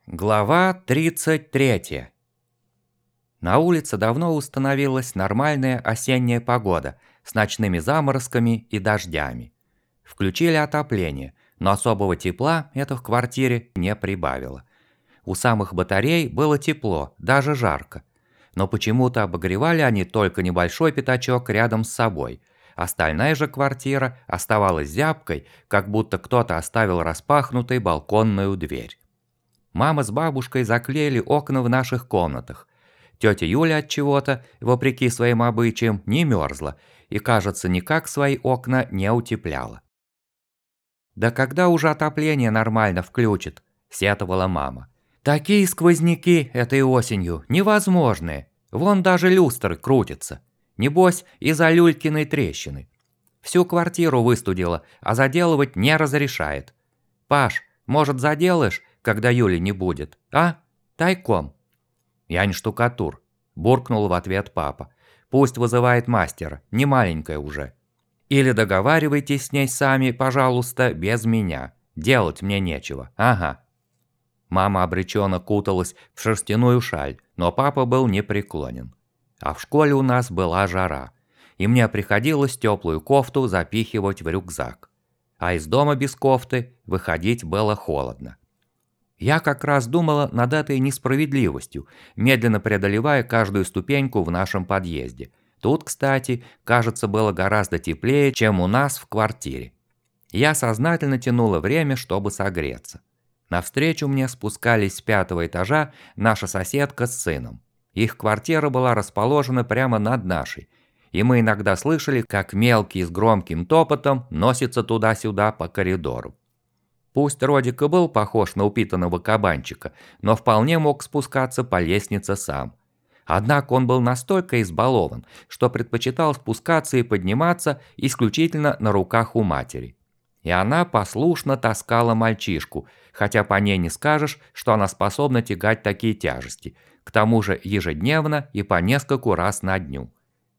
Глава 33. На улице давно установилась нормальная осенняя погода с ночными заморозками и дождями. Включили отопление, но особого тепла это в квартире не прибавило. У самых батарей было тепло, даже жарко. Но почему-то обогревали они только небольшой пятачок рядом с собой. Остальная же квартира оставалась зябкой, как будто кто-то оставил распахнутой балконную дверь. Мама с бабушкой заклеили окна в наших комнатах. Тетя Юля от чего-то, вопреки своим обычаям, не мерзла и, кажется, никак свои окна не утепляла. «Да когда уже отопление нормально включит?» – сетовала мама. «Такие сквозняки этой осенью невозможные. Вон даже люстры крутятся. Небось, из-за люлькиной трещины. Всю квартиру выстудила, а заделывать не разрешает. Паш, может, заделаешь, когда Юли не будет, а? Тайком». «Я не штукатур», – буркнул в ответ папа. «Пусть вызывает мастера, не маленькая уже. Или договаривайтесь с ней сами, пожалуйста, без меня. Делать мне нечего, ага». Мама обреченно куталась в шерстяную шаль, но папа был непреклонен. А в школе у нас была жара, и мне приходилось теплую кофту запихивать в рюкзак. А из дома без кофты выходить было холодно. Я как раз думала над этой несправедливостью, медленно преодолевая каждую ступеньку в нашем подъезде. Тут, кстати, кажется, было гораздо теплее, чем у нас в квартире. Я сознательно тянула время, чтобы согреться. Навстречу мне спускались с 5-го этажа наша соседка с сыном. Их квартира была расположена прямо над нашей, и мы иногда слышали, как мелкий с громким топотом носится туда-сюда по коридору. Пусть Родик и был похож на упитанного кабанчика, но вполне мог спускаться по лестнице сам. Однако он был настолько избалован, что предпочитал спускаться и подниматься исключительно на руках у матери. И она послушно таскала мальчишку, хотя по ней не скажешь, что она способна тягать такие тяжести, к тому же ежедневно и по нескольку раз на дню.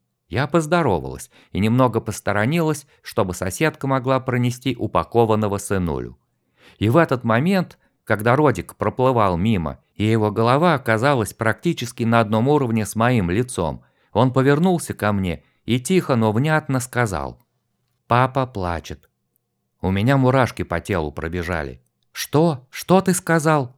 Я поздоровалась и немного посторонилась, чтобы соседка могла пронести упакованного сынулю. И в этот момент, когда Родик проплывал мимо, и его голова оказалась практически на одном уровне с моим лицом, он повернулся ко мне и тихо, но внятно сказал: «Папа плачет». У меня мурашки по телу пробежали. «Что? Что ты сказал?»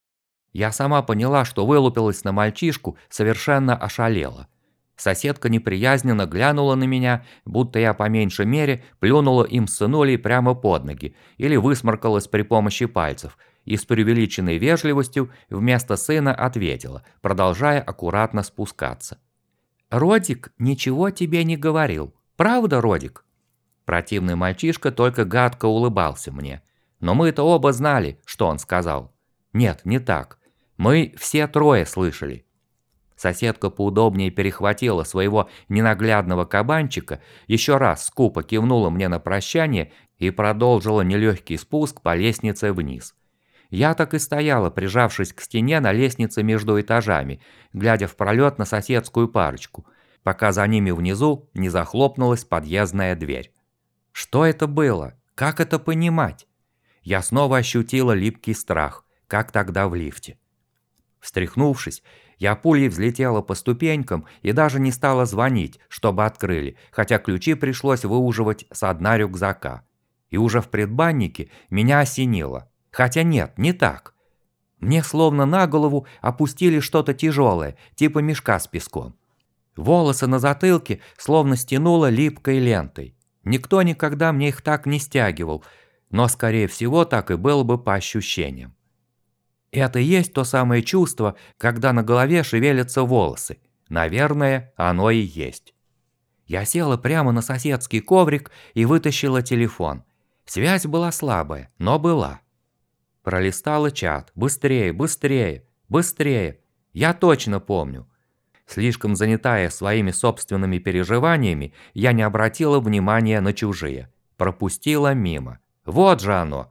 Я сама поняла, что вылупилась на мальчишку, совершенно ошалела. Соседка неприязненно глянула на меня, будто я по меньшей мере плюнула им с сынулей прямо под ноги или высморкалась при помощи пальцев, и с преувеличенной вежливостью вместо сына ответила, продолжая аккуратно спускаться. «Родик ничего тебе не говорил. Правда, Родик?» Противный мальчишка только гадко улыбался мне. Но мы-то оба знали, что он сказал. Нет, не так. Мы все трое слышали. Соседка поудобнее перехватила своего ненаглядного кабанчика, еще раз скупо кивнула мне на прощание и продолжила нелегкий спуск по лестнице вниз. Я так и стояла, прижавшись к стене на лестнице между этажами, глядя в пролет на соседскую парочку, пока за ними внизу не захлопнулась подъездная дверь. Что это было? Как это понимать? Я снова ощутила липкий страх, как тогда в лифте. Встряхнувшись, я пулей взлетела по ступенькам и даже не стала звонить, чтобы открыли, хотя ключи пришлось выуживать со дна рюкзака. И уже в предбаннике меня осенило. Хотя нет, не так. Мне словно на голову опустили что-то тяжелое, типа мешка с песком. Волосы на затылке словно стянуло липкой лентой. Никто никогда мне их так не стягивал, но, скорее всего, так и было бы по ощущениям. Это и есть то самое чувство, когда на голове шевелятся волосы. Наверное, оно и есть. Я села прямо на соседский коврик и вытащила телефон. Связь была слабая, но была. Пролистала чат. Быстрее, быстрее, быстрее. Я точно помню. Слишком занятая своими собственными переживаниями, я не обратила внимания на чужие. Пропустила мимо. Вот же оно.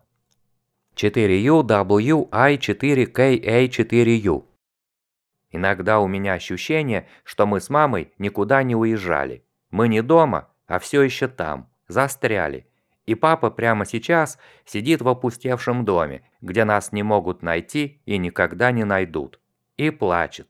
4UWI4KA4U. Иногда у меня ощущение, что мы с мамой никуда не уезжали. Мы не дома, а все еще там, застряли. И папа прямо сейчас сидит в опустевшем доме, где нас не могут найти и никогда не найдут, и плачет.